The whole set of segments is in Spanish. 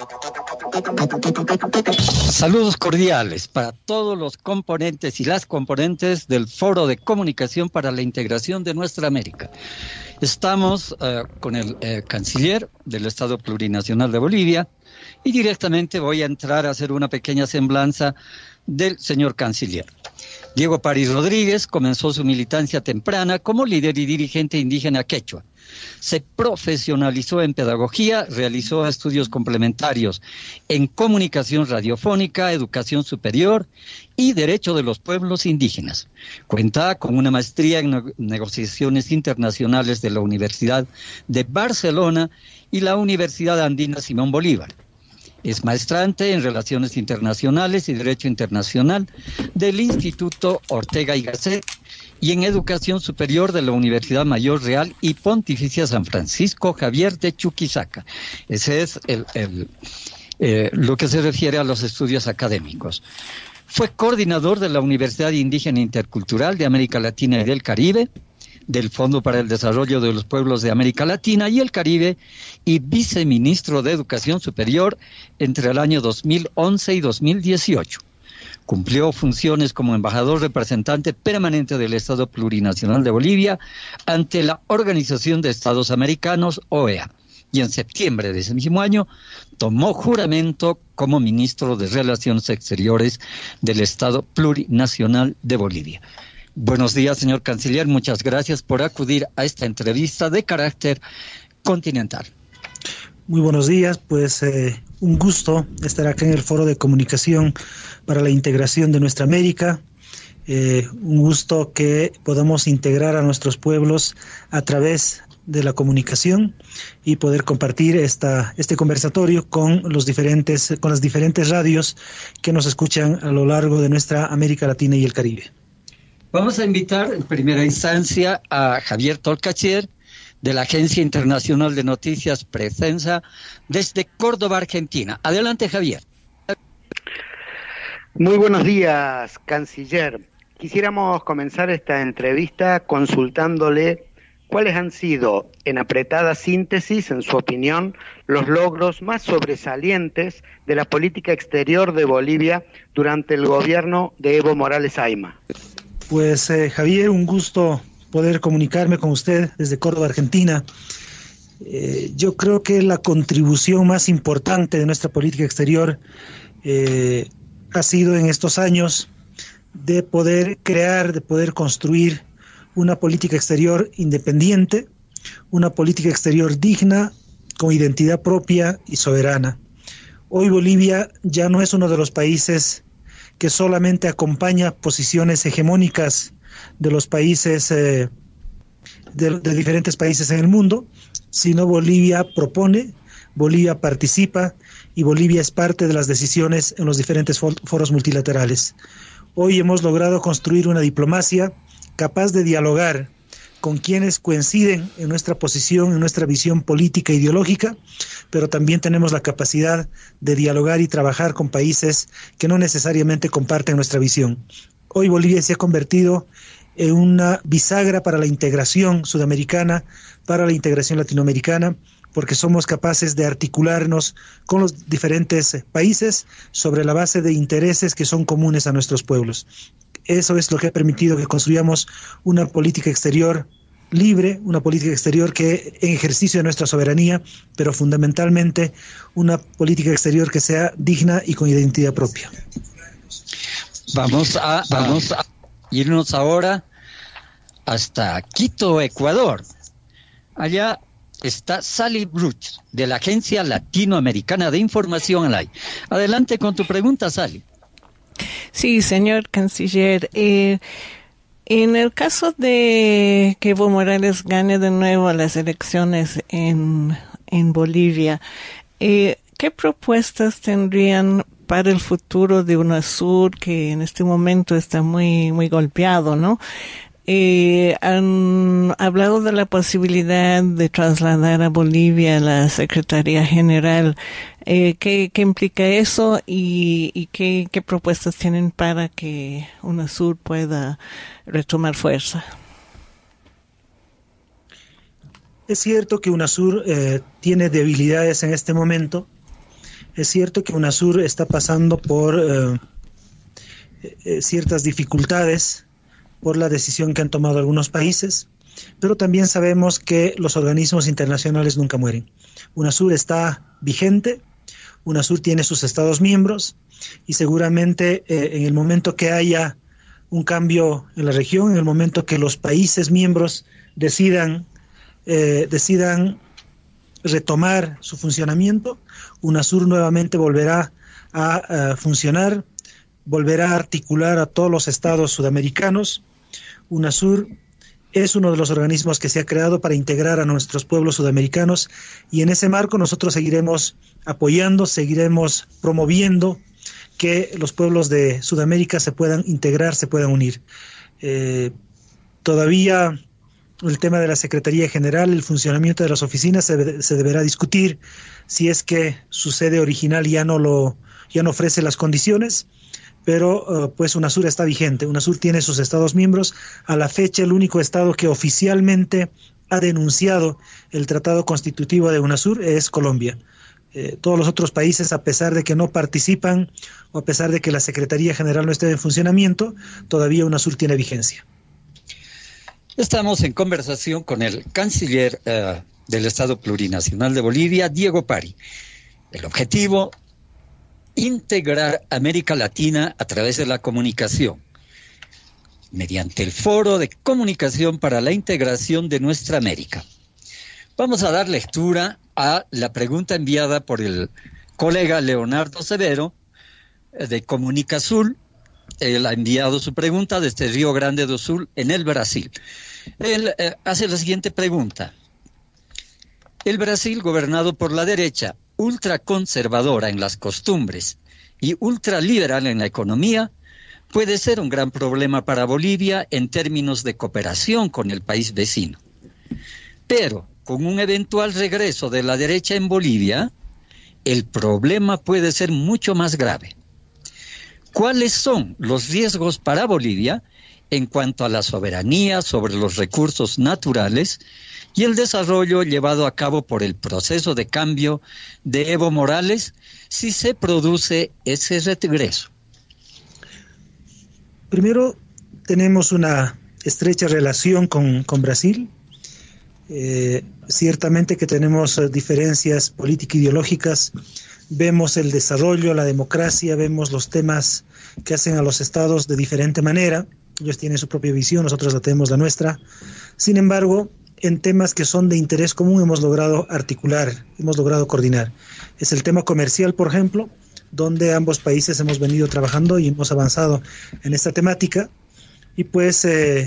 Saludos cordiales para todos los componentes y las componentes del Foro de Comunicación para la Integración de Nuestra América. Estamos con el canciller del Estado Plurinacional de Bolivia y directamente voy a entrar a hacer una pequeña semblanza del señor canciller. Diego París Rodríguez comenzó su militancia temprana como líder y dirigente indígena quechua. Se profesionalizó en pedagogía, realizó estudios complementarios en comunicación radiofónica, educación superior y derecho de los pueblos indígenas. Cuenta con una maestría en negociaciones internacionales de la Universidad de Barcelona y la Universidad Andina Simón Bolívar. Es maestrante en Relaciones Internacionales y Derecho Internacional del Instituto Ortega y Gasset y en Educación Superior de la Universidad Mayor Real y Pontificia San Francisco Javier de Chuquisaca. Ese es lo que se refiere a los estudios académicos. Fue coordinador de la Universidad Indígena Intercultural de América Latina y del Caribe, del Fondo para el Desarrollo de los Pueblos de América Latina y el Caribe y viceministro de Educación Superior entre el año 2011 y 2018. Cumplió funciones como embajador representante permanente del Estado Plurinacional de Bolivia ante la Organización de Estados Americanos, OEA, y en septiembre de ese mismo año tomó juramento como ministro de Relaciones Exteriores del Estado Plurinacional de Bolivia. Buenos días, señor canciller. Muchas gracias por acudir a esta entrevista de carácter continental. Muy buenos días, pues un gusto estar acá en el Foro de Comunicación para la Integración de Nuestra América. Un gusto que podamos integrar a nuestros pueblos a través de la comunicación y poder compartir este conversatorio con las diferentes radios que nos escuchan a lo largo de nuestra América Latina y el Caribe. Vamos a invitar en primera instancia a Javier Tolcachier, de la Agencia Internacional de Noticias Precensa, desde Córdoba, Argentina. Adelante, Javier. Muy buenos días, canciller. Quisiéramos comenzar esta entrevista consultándole cuáles han sido, en apretada síntesis, en su opinión, los logros más sobresalientes de la política exterior de Bolivia durante el gobierno de Evo Morales Ayma. Pues Javier, un gusto poder comunicarme con usted desde Córdoba, Argentina. Yo creo que la contribución más importante de nuestra política exterior ha sido en estos años de poder crear, de poder construir una política exterior independiente, una política exterior digna, con identidad propia y soberana. Hoy Bolivia ya no es uno de los países que solamente acompaña posiciones hegemónicas de los países, de diferentes países en el mundo, sino Bolivia propone, Bolivia participa y Bolivia es parte de las decisiones en los diferentes foros multilaterales. Hoy hemos logrado construir una diplomacia capaz de dialogar con quienes coinciden en nuestra posición, en nuestra visión política e ideológica, pero también tenemos la capacidad de dialogar y trabajar con países que no necesariamente comparten nuestra visión. Hoy Bolivia se ha convertido en una bisagra para la integración sudamericana, para la integración latinoamericana, porque somos capaces de articularnos con los diferentes países sobre la base de intereses que son comunes a nuestros pueblos. Eso es lo que ha permitido que construyamos una política exterior libre, una política exterior que en ejercicio de nuestra soberanía, pero fundamentalmente una política exterior que sea digna y con identidad propia. Vamos a irnos ahora hasta Quito, Ecuador. Allá está Sally Bruch, de la Agencia Latinoamericana de Información ALAI. Adelante con tu pregunta, Sally. Sí, señor canciller. En el caso de que Evo Morales gane de nuevo las elecciones en Bolivia, ¿qué propuestas tendrían para el futuro de UNASUR, que en este momento está muy, muy golpeado, ¿no? Han hablado de la posibilidad de trasladar a Bolivia la Secretaría General. ¿Qué implica eso y qué propuestas tienen para que UNASUR pueda retomar fuerza? Es cierto que UNASUR tiene debilidades en este momento. Es cierto que UNASUR está pasando por ciertas dificultades por la decisión que han tomado algunos países, pero también sabemos que los organismos internacionales nunca mueren. UNASUR está vigente, UNASUR tiene sus estados miembros y seguramente en el momento que haya un cambio en la región, en el momento que los países miembros decidan retomar su funcionamiento, UNASUR nuevamente volverá a funcionar, volverá a articular a todos los estados sudamericanos. UNASUR es uno de los organismos que se ha creado para integrar a nuestros pueblos sudamericanos y en ese marco nosotros seguiremos apoyando, seguiremos promoviendo que los pueblos de Sudamérica se puedan integrar, se puedan unir. Todavía el tema de la Secretaría General, el funcionamiento de las oficinas se deberá discutir si es que su sede original ya no ofrece las condiciones, pero pues UNASUR está vigente. UNASUR tiene sus estados miembros. A la fecha, el único estado que oficialmente ha denunciado el tratado constitutivo de UNASUR es Colombia. Todos los otros países, a pesar de que no participan o a pesar de que la Secretaría General no esté en funcionamiento, todavía UNASUR tiene vigencia. Estamos en conversación con el canciller del Estado Plurinacional de Bolivia, Diego Pari. El objetivo: integrar América Latina a través de la comunicación, mediante el Foro de Comunicación para la Integración de Nuestra América. Vamos a dar lectura a la pregunta enviada por el colega Leonardo Severo de Comunicazul. Él ha enviado su pregunta desde Río Grande do Sul, en el Brasil. Él hace la siguiente pregunta. El Brasil, gobernado por la derecha, ultraconservadora en las costumbres y ultraliberal en la economía, puede ser un gran problema para Bolivia en términos de cooperación con el país vecino. Pero con un eventual regreso de la derecha en Bolivia, el problema puede ser mucho más grave. ¿Cuáles son los riesgos para Bolivia en cuanto a la soberanía sobre los recursos naturales y el desarrollo llevado a cabo por el proceso de cambio de Evo Morales si se produce ese regreso? Primero, tenemos una estrecha relación con Brasil. Ciertamente que tenemos diferencias político-ideológicas, vemos el desarrollo, la democracia, vemos los temas que hacen a los estados de diferente manera. Ellos tienen su propia visión, nosotros la tenemos la nuestra. Sin embargo, en temas que son de interés común hemos logrado articular, hemos logrado coordinar. Es el tema comercial, por ejemplo, donde ambos países hemos venido trabajando y hemos avanzado en esta temática. Y pues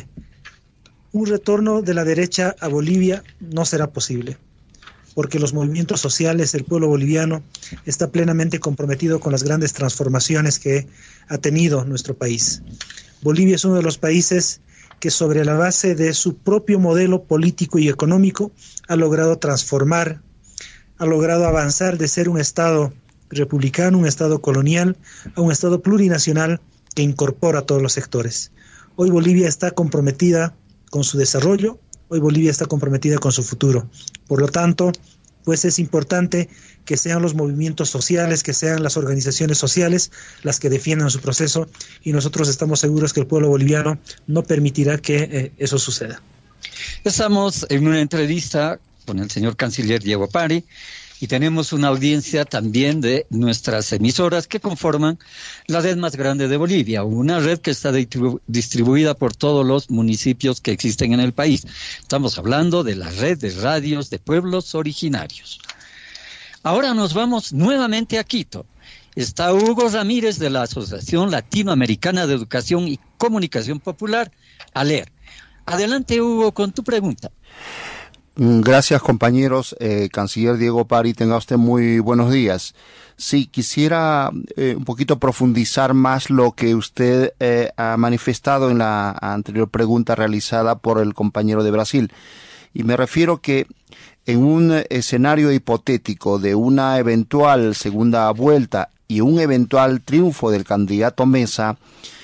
un retorno de la derecha a Bolivia no será posible, porque los movimientos sociales, el pueblo boliviano está plenamente comprometido con las grandes transformaciones que ha tenido nuestro país. Bolivia es uno de los países que sobre la base de su propio modelo político y económico ha logrado transformar, ha logrado avanzar de ser un Estado republicano, un Estado colonial, a un Estado plurinacional que incorpora a todos los sectores. Hoy Bolivia está comprometida con su desarrollo, hoy Bolivia está comprometida con su futuro. Por lo tanto, pues es importante que sean los movimientos sociales, que sean las organizaciones sociales las que defiendan su proceso, y nosotros estamos seguros que el pueblo boliviano no permitirá que eso suceda. Estamos en una entrevista con el señor canciller Diego Pari y tenemos una audiencia también de nuestras emisoras que conforman la red más grande de Bolivia, una red que está distribuida por todos los municipios que existen en el país. Estamos hablando de la red de radios de pueblos originarios. Ahora nos vamos nuevamente a Quito. Está Hugo Ramírez de la Asociación Latinoamericana de Educación y Comunicación Popular, ALER. Adelante, Hugo, con tu pregunta. Gracias, compañeros. Canciller Diego Pari, tenga usted muy buenos días. Sí, quisiera un poquito profundizar más lo que usted ha manifestado en la anterior pregunta realizada por el compañero de Brasil. Y me refiero que en un escenario hipotético de una eventual segunda vuelta y un eventual triunfo del candidato Mesa,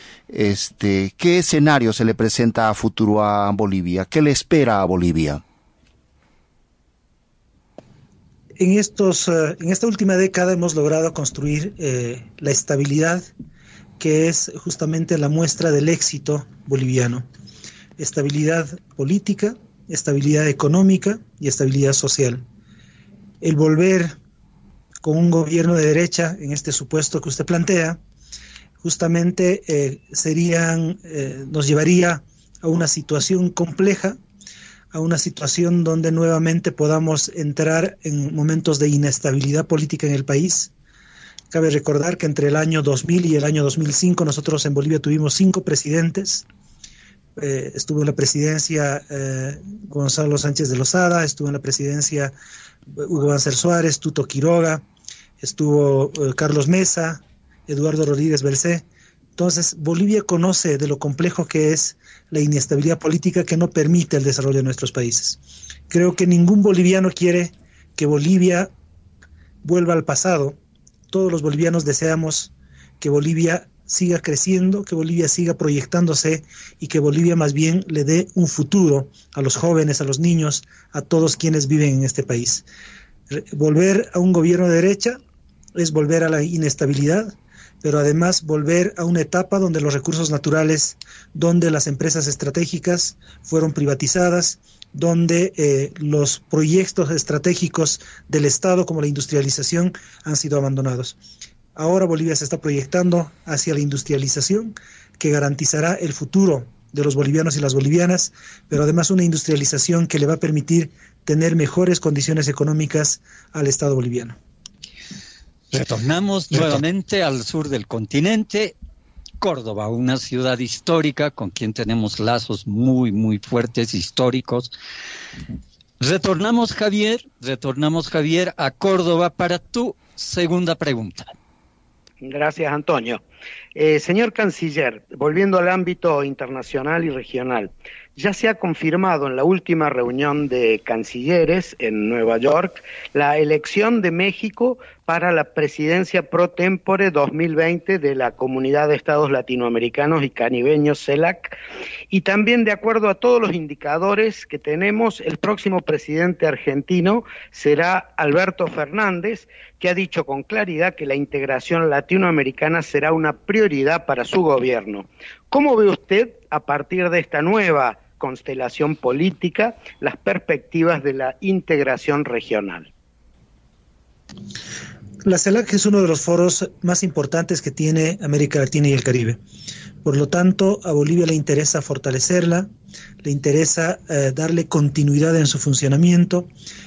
¿qué escenario se le presenta a futuro a Bolivia? ¿Qué le espera a Bolivia? en esta última década hemos logrado construir la estabilidad que es justamente la muestra del éxito boliviano. Estabilidad política, estabilidad económica y estabilidad social. El volver con un gobierno de derecha, en este supuesto que usted plantea, justamente nos llevaría a una situación compleja, a una situación donde nuevamente podamos entrar en momentos de inestabilidad política en el país. Cabe recordar que entre el año 2000 y el año 2005 nosotros en Bolivia tuvimos 5 presidentes. Estuvo en la presidencia Gonzalo Sánchez de Lozada, estuvo en la presidencia Hugo Banzer Suárez, Tuto Quiroga, estuvo Carlos Mesa, Eduardo Rodríguez Bercé. Entonces, Bolivia conoce de lo complejo que es la inestabilidad política que no permite el desarrollo de nuestros países. Creo que ningún boliviano quiere que Bolivia vuelva al pasado. Todos los bolivianos deseamos que Bolivia siga creciendo, que Bolivia siga proyectándose y que Bolivia más bien le dé un futuro a los jóvenes, a los niños, a todos quienes viven en este país. Volver a un gobierno de derecha es volver a la inestabilidad, pero además volver a una etapa donde los recursos naturales, donde las empresas estratégicas fueron privatizadas, donde los proyectos estratégicos del Estado como la industrialización han sido abandonados. Ahora Bolivia se está proyectando hacia la industrialización que garantizará el futuro de los bolivianos y las bolivianas, pero además una industrialización que le va a permitir tener mejores condiciones económicas al Estado boliviano. Retornamos nuevamente al sur del continente, Córdoba, una ciudad histórica con quien tenemos lazos muy, muy fuertes, históricos. Retornamos, Javier, a Córdoba para tu segunda pregunta. Gracias, Antonio. Señor Canciller, volviendo al ámbito internacional y regional, ya se ha confirmado en la última reunión de cancilleres en Nueva York la elección de México para la presidencia pro tempore 2020 de la Comunidad de Estados Latinoamericanos y Caribeños, CELAC, y también de acuerdo a todos los indicadores que tenemos, el próximo presidente argentino será Alberto Fernández, que ha dicho con claridad que la integración latinoamericana será una prioridad para su gobierno. ¿Cómo ve usted, a partir de esta nueva constelación política, las perspectivas de la integración regional? La CELAC es uno de los foros más importantes que tiene América Latina y el Caribe. Por lo tanto, a Bolivia le interesa fortalecerla, le interesa darle continuidad en su funcionamiento,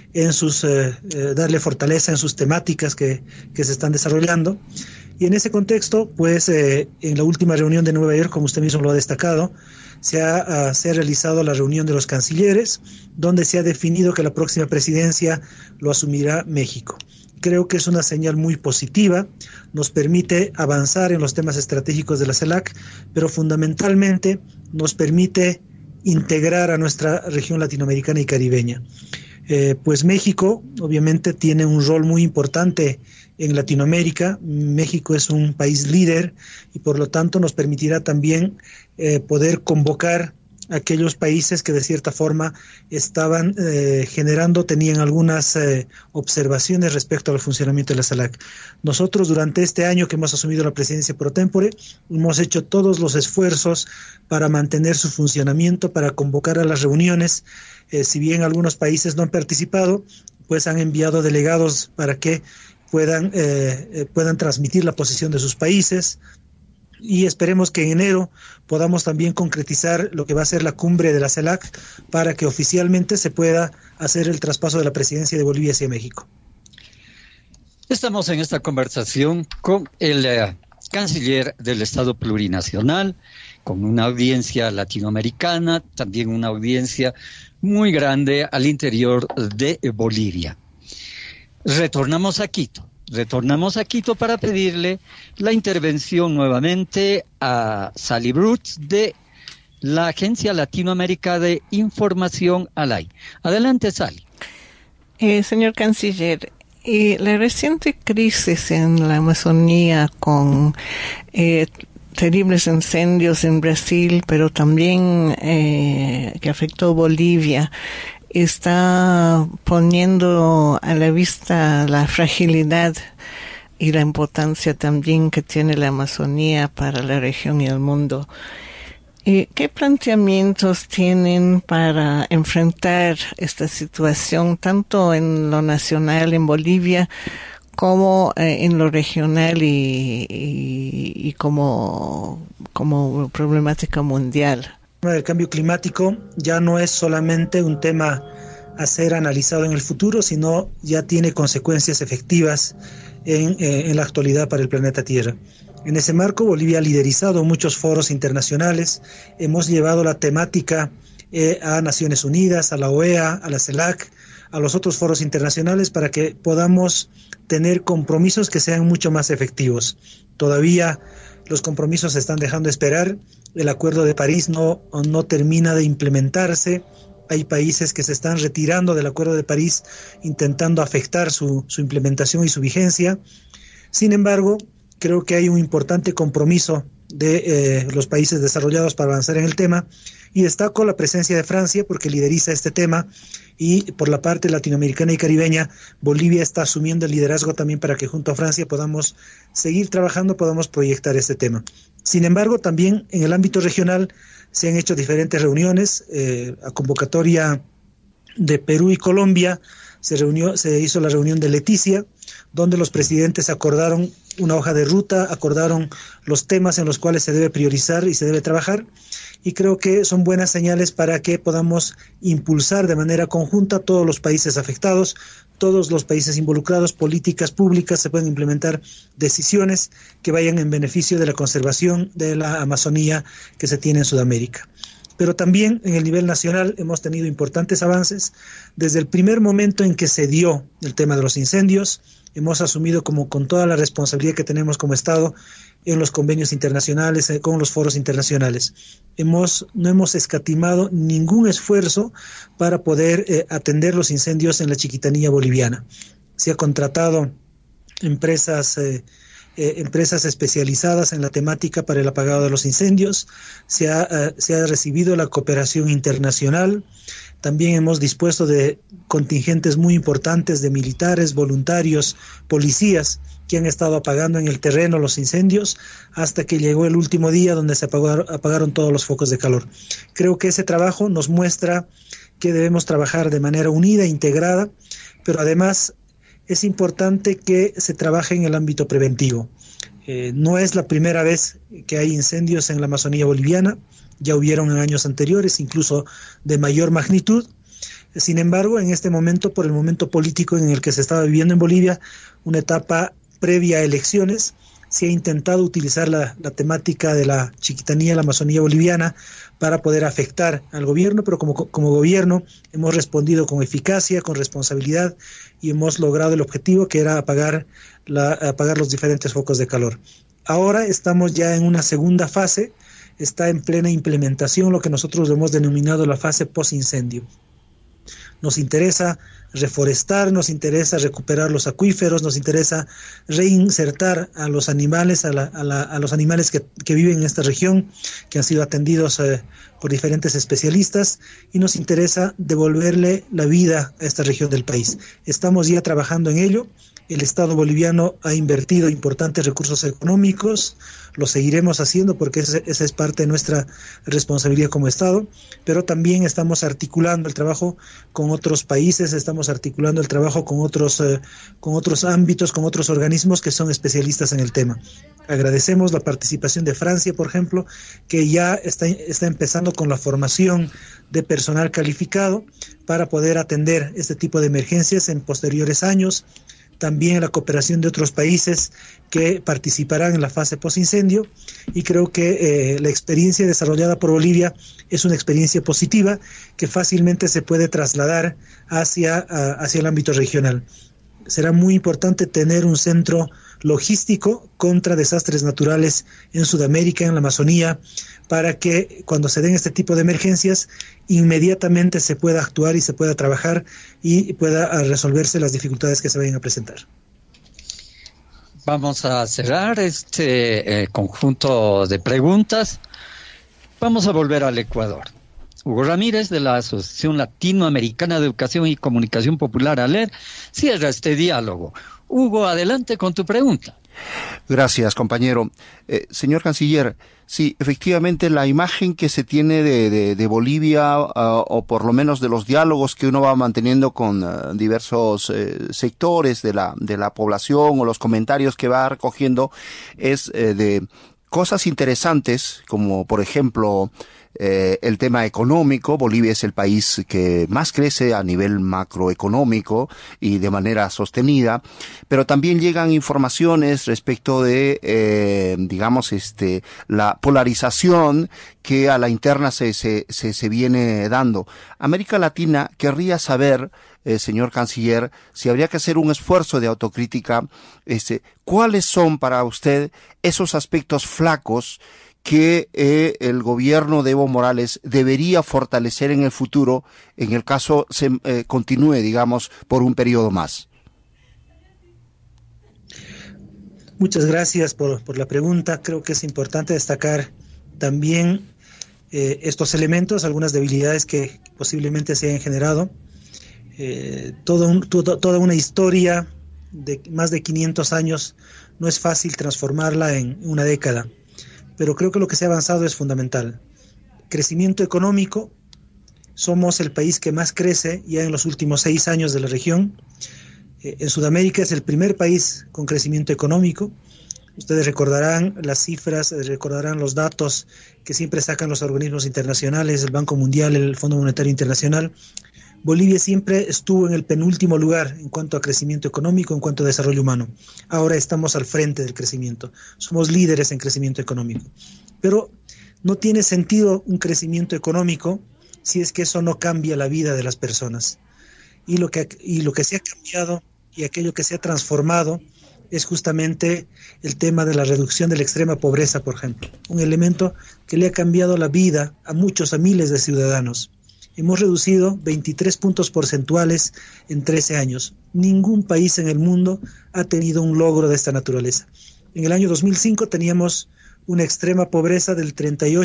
darle fortaleza en sus temáticas que se están desarrollando. Y en ese contexto, pues en la última reunión de Nueva York, como usted mismo lo ha destacado, se ha realizado la reunión de los cancilleres, donde se ha definido que la próxima presidencia lo asumirá México. Creo que es una señal muy positiva, nos permite avanzar en los temas estratégicos de la CELAC, pero fundamentalmente nos permite integrar a nuestra región latinoamericana y caribeña. Pues México obviamente tiene un rol muy importante en Latinoamérica. México es un país líder y por lo tanto nos permitirá también poder convocar a aquellos países que de cierta forma estaban tenían algunas observaciones respecto al funcionamiento de la CELAC. Nosotros durante este año que hemos asumido la presidencia pro tempore hemos hecho todos los esfuerzos para mantener su funcionamiento, para convocar a las reuniones. Si bien algunos países no han participado, pues han enviado delegados para que puedan transmitir la posición de sus países. Y esperemos que en enero podamos también concretizar lo que va a ser la cumbre de la CELAC para que oficialmente se pueda hacer el traspaso de la presidencia de Bolivia hacia México. Estamos en esta conversación con el canciller del Estado Plurinacional, con una audiencia latinoamericana, también una audiencia muy grande al interior de Bolivia. Retornamos a Quito para pedirle la intervención nuevamente a Sally Brooks de la Agencia Latinoamérica de Información ALAI. Adelante, Sally. Señor Canciller, la reciente crisis en la Amazonía con terribles incendios en Brasil, pero también que afectó Bolivia, está poniendo a la vista la fragilidad y la importancia también que tiene la Amazonía para la región y el mundo. ¿Qué planteamientos tienen para enfrentar esta situación, tanto en lo nacional en Bolivia como en lo regional y como problemática mundial? El cambio climático ya no es solamente un tema a ser analizado en el futuro, sino ya tiene consecuencias efectivas en la actualidad para el planeta Tierra. En ese marco, Bolivia ha liderizado muchos foros internacionales, hemos llevado la temática a Naciones Unidas, a la OEA, a la CELAC, a los otros foros internacionales para que podamos tener compromisos que sean mucho más efectivos. Todavía los compromisos se están dejando esperar, el Acuerdo de París no termina de implementarse, hay países que se están retirando del Acuerdo de París intentando afectar su implementación y su vigencia. Sin embargo, creo que hay un importante compromiso de los países desarrollados para avanzar en el tema, y destaco la presencia de Francia porque lideriza este tema, y por la parte latinoamericana y caribeña, Bolivia está asumiendo el liderazgo también para que junto a Francia podamos seguir trabajando, podamos proyectar este tema. Sin embargo, también en el ámbito regional se han hecho diferentes reuniones, a convocatoria de Perú y Colombia, se hizo la reunión de Leticia, donde los presidentes acordaron una hoja de ruta, acordaron los temas en los cuales se debe priorizar y se debe trabajar, y creo que son buenas señales para que podamos impulsar de manera conjunta todos los países afectados, todos los países involucrados, políticas públicas, se pueden implementar decisiones que vayan en beneficio de la conservación de la Amazonía que se tiene en Sudamérica. Pero también en el nivel nacional hemos tenido importantes avances. Desde el primer momento en que se dio el tema de los incendios, hemos asumido como con toda la responsabilidad que tenemos como Estado en los convenios internacionales, con los foros internacionales. No hemos escatimado ningún esfuerzo para poder atender los incendios en la Chiquitanía boliviana. Se ha contratado empresas especializadas en la temática para el apagado de los incendios, se ha recibido la cooperación internacional, también hemos dispuesto de contingentes muy importantes de militares, voluntarios, policías que han estado apagando en el terreno los incendios hasta que llegó el último día donde se apagaron todos los focos de calor. Creo que ese trabajo nos muestra que debemos trabajar de manera unida, integrada, pero además es importante que se trabaje en el ámbito preventivo. No es la primera vez que hay incendios en la Amazonía boliviana, ya hubieron en años anteriores, incluso de mayor magnitud. Sin embargo, en este momento, por el momento político en el que se estaba viviendo en Bolivia, una etapa previa a elecciones, se ha intentado utilizar la temática de la Chiquitanía, la Amazonía boliviana, para poder afectar al gobierno, pero como gobierno hemos respondido con eficacia, con responsabilidad, y hemos logrado el objetivo que era apagar los diferentes focos de calor. Ahora estamos ya en una segunda fase, está en plena implementación lo que nosotros hemos denominado la fase post-incendio. Nos interesa reforestar, nos interesa recuperar los acuíferos, nos interesa reinsertar a los animales, a los animales que viven en esta región, que han sido atendidos por diferentes especialistas, y nos interesa devolverle la vida a esta región del país. Estamos ya trabajando en ello. El Estado boliviano ha invertido importantes recursos económicos, lo seguiremos haciendo porque esa es parte de nuestra responsabilidad como Estado, pero también estamos articulando el trabajo con otros países, estamos articulando el trabajo con otros ámbitos, con otros organismos que son especialistas en el tema. Agradecemos la participación de Francia, por ejemplo, que ya está empezando con la formación de personal calificado para poder atender este tipo de emergencias en posteriores años. También la cooperación de otros países que participarán en la fase post-incendio, y creo que la experiencia desarrollada por Bolivia es una experiencia positiva que fácilmente se puede trasladar hacia el ámbito regional. Será muy importante tener un centro logístico contra desastres naturales en Sudamérica, en la Amazonía, para que cuando se den este tipo de emergencias inmediatamente se pueda actuar y se pueda trabajar y pueda resolverse las dificultades que se vayan a presentar. Vamos a cerrar este conjunto de preguntas. Vamos a volver al Ecuador. Hugo Ramírez, de la Asociación Latinoamericana de Educación y Comunicación Popular, ALER, cierra este diálogo. Hugo, adelante con tu pregunta. Gracias, compañero. Señor canciller, sí, efectivamente la imagen que se tiene de Bolivia, o por lo menos de los diálogos que uno va manteniendo con diversos sectores de la población, o los comentarios que va recogiendo, es de cosas interesantes, como por ejemplo el tema económico. Bolivia es el país que más crece a nivel macroeconómico y de manera sostenida, pero también llegan informaciones respecto de, la polarización que a la interna se viene dando. América Latina querría saber, señor canciller, si habría que hacer un esfuerzo de autocrítica, ¿cuáles son para usted esos aspectos flacos que el gobierno de Evo Morales debería fortalecer en el futuro, en el caso se continúe, digamos, por un periodo más? Muchas gracias por la pregunta. Creo que es importante destacar también estos elementos, algunas debilidades que posiblemente se hayan generado. Toda una historia de más de 500 años no es fácil transformarla en una década. Pero creo que lo que se ha avanzado es fundamental. Crecimiento económico, somos el país que más crece ya en los últimos 6 años de la región. En Sudamérica es el primer país con crecimiento económico. Ustedes recordarán las cifras, recordarán los datos que siempre sacan los organismos internacionales, el Banco Mundial, el Fondo Monetario Internacional. Bolivia siempre estuvo en el penúltimo lugar en cuanto a crecimiento económico, en cuanto a desarrollo humano. Ahora estamos al frente del crecimiento. Somos líderes en crecimiento económico. Pero no tiene sentido un crecimiento económico si es que eso no cambia la vida de las personas. Y lo que se ha cambiado y aquello que se ha transformado es justamente el tema de la reducción de la extrema pobreza, por ejemplo. Un elemento que le ha cambiado la vida a miles de ciudadanos. Hemos reducido 23 puntos porcentuales en 13 años. Ningún país en el mundo ha tenido un logro de esta naturaleza. En el año 2005 teníamos una extrema pobreza del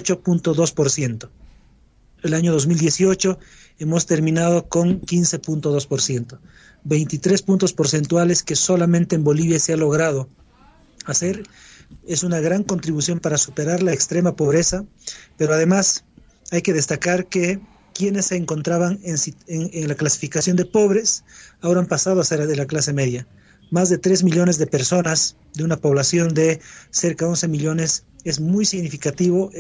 38.2%. El año 2018 hemos terminado con 15.2%. 23 puntos porcentuales que solamente en Bolivia se ha logrado hacer. Es una gran contribución para superar la extrema pobreza, pero además hay que destacar que quienes se encontraban en la clasificación de pobres ahora han pasado a ser de la clase media. Más de 3 millones de personas de una población de cerca de 11 millones. Es muy significativo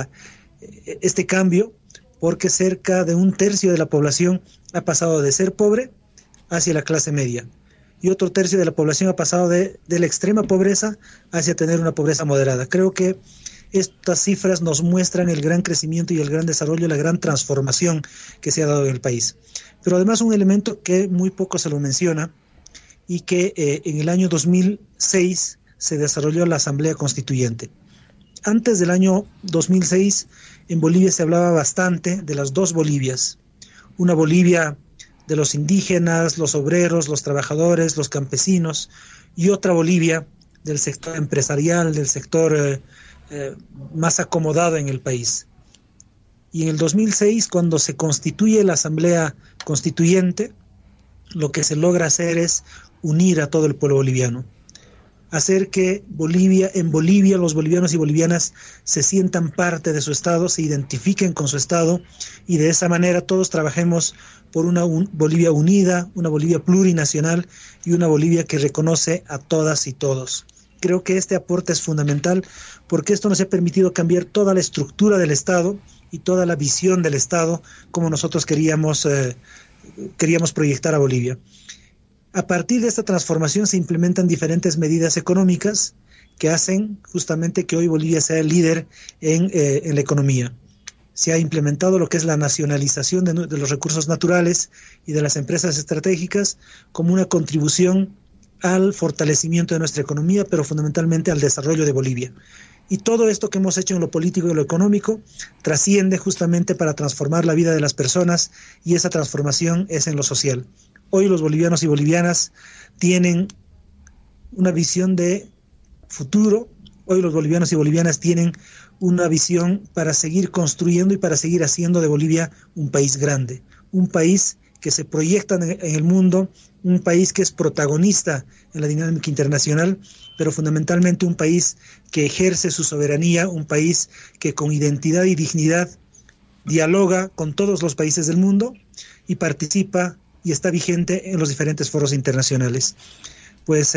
este cambio, porque cerca de 1/3 de la población ha pasado de ser pobre hacia la clase media, y otro tercio de la población ha pasado de la extrema pobreza hacia tener una pobreza moderada. Creo que estas cifras nos muestran el gran crecimiento y el gran desarrollo, la gran transformación que se ha dado en el país. Pero además un elemento que muy poco se lo menciona, y que en el año 2006 se desarrolló la Asamblea Constituyente. Antes del año 2006, en Bolivia se hablaba bastante de las dos Bolivias. Una Bolivia de los indígenas, los obreros, los trabajadores, los campesinos, y otra Bolivia del sector empresarial, del sector más acomodado en el país. Y en el 2006, cuando se constituye la Asamblea Constituyente, lo que se logra hacer es unir a todo el pueblo boliviano, hacer que en Bolivia los bolivianos y bolivianas se sientan parte de su Estado, se identifiquen con su Estado, y de esa manera todos trabajemos por una Bolivia unida, una Bolivia plurinacional y una Bolivia que reconoce a todas y todos. Creo que este aporte es fundamental, porque esto nos ha permitido cambiar toda la estructura del Estado y toda la visión del Estado como nosotros queríamos proyectar a Bolivia. A partir de esta transformación se implementan diferentes medidas económicas que hacen justamente que hoy Bolivia sea el líder en la economía. Se ha implementado lo que es la nacionalización de los recursos naturales y de las empresas estratégicas como una contribución al fortalecimiento de nuestra economía, pero fundamentalmente al desarrollo de Bolivia. Y todo esto que hemos hecho en lo político y lo económico trasciende justamente para transformar la vida de las personas, y esa transformación es en lo social. Hoy los bolivianos y bolivianas tienen una visión de futuro Hoy los bolivianos y bolivianas tienen una visión para seguir construyendo y para seguir haciendo de Bolivia un país grande, un país que se proyecta en el mundo, un país que es protagonista en la dinámica internacional, pero fundamentalmente un país que ejerce su soberanía, un país que con identidad y dignidad dialoga con todos los países del mundo y participa y está vigente en los diferentes foros internacionales. Pues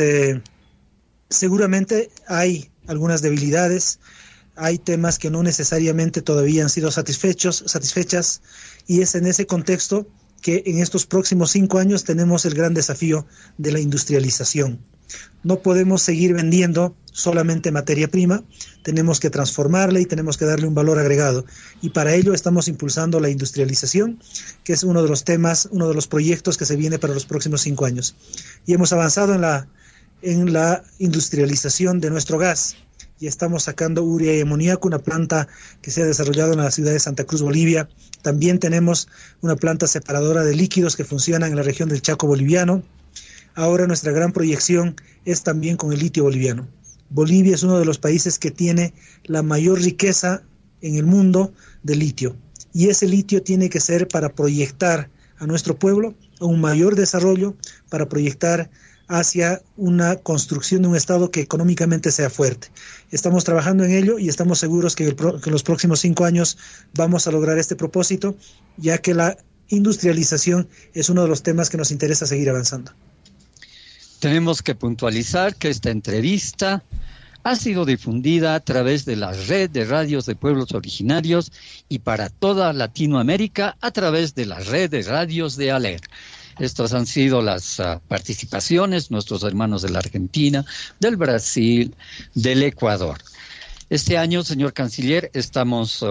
seguramente hay algunas debilidades, hay temas que no necesariamente todavía han sido satisfechas, y es en ese contexto que en estos próximos 5 años tenemos el gran desafío de la industrialización. No podemos seguir vendiendo solamente materia prima, tenemos que transformarla y tenemos que darle un valor agregado. Y para ello estamos impulsando la industrialización, que es uno de los temas, uno de los proyectos que se viene para los próximos 5 años. Y hemos avanzado en la industrialización de nuestro gas. Y estamos sacando urea y amoníaco, una planta que se ha desarrollado en la ciudad de Santa Cruz, Bolivia. También tenemos una planta separadora de líquidos que funciona en la región del Chaco boliviano. Ahora nuestra gran proyección es también con el litio boliviano. Bolivia es uno de los países que tiene la mayor riqueza en el mundo de litio. Y ese litio tiene que ser para proyectar a nuestro pueblo a un mayor desarrollo, para proyectar hacia una construcción de un Estado que económicamente sea fuerte. Estamos trabajando en ello y estamos seguros que en los próximos 5 años vamos a lograr este propósito, ya que la industrialización es uno de los temas que nos interesa seguir avanzando. Tenemos que puntualizar que esta entrevista ha sido difundida a través de la red de radios de pueblos originarios y para toda Latinoamérica a través de la red de radios de ALER. Estas han sido las participaciones, nuestros hermanos de la Argentina, del Brasil, del Ecuador. Este año, señor canciller, estamos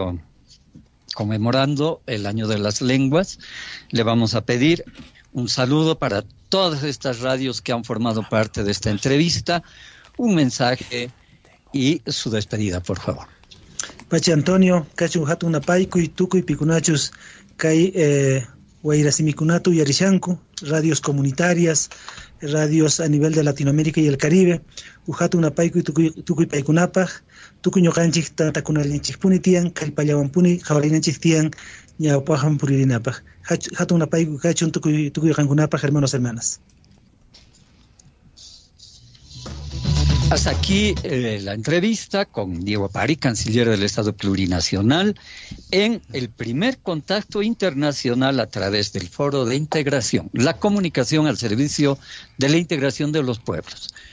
conmemorando el Año de las Lenguas. Le vamos a pedir un saludo para todas estas radios que han formado parte de esta entrevista, un mensaje y su despedida, por favor. Pachi Antonio, Cachun Hatun Napaiku y Tukuy Picunachus, Kai Guairasimicunatu y Arishanku, radios comunitarias, radios a nivel de Latinoamérica y el Caribe, Ujatu Napaiku y Tukuy Paikunapaj, Tukuy Ñocanchik Tatakunalninchik Punitian, Kalpayawampuni, Jabalinanchik Tian, Ñawapajan Puririnapaj, Hatu Napaiku Cachun Tukuy Jankunapaj, hermanas. Hasta aquí la entrevista con Diego Pari, canciller del Estado Plurinacional, en el primer contacto internacional a través del Foro de Integración, la comunicación al servicio de la integración de los pueblos.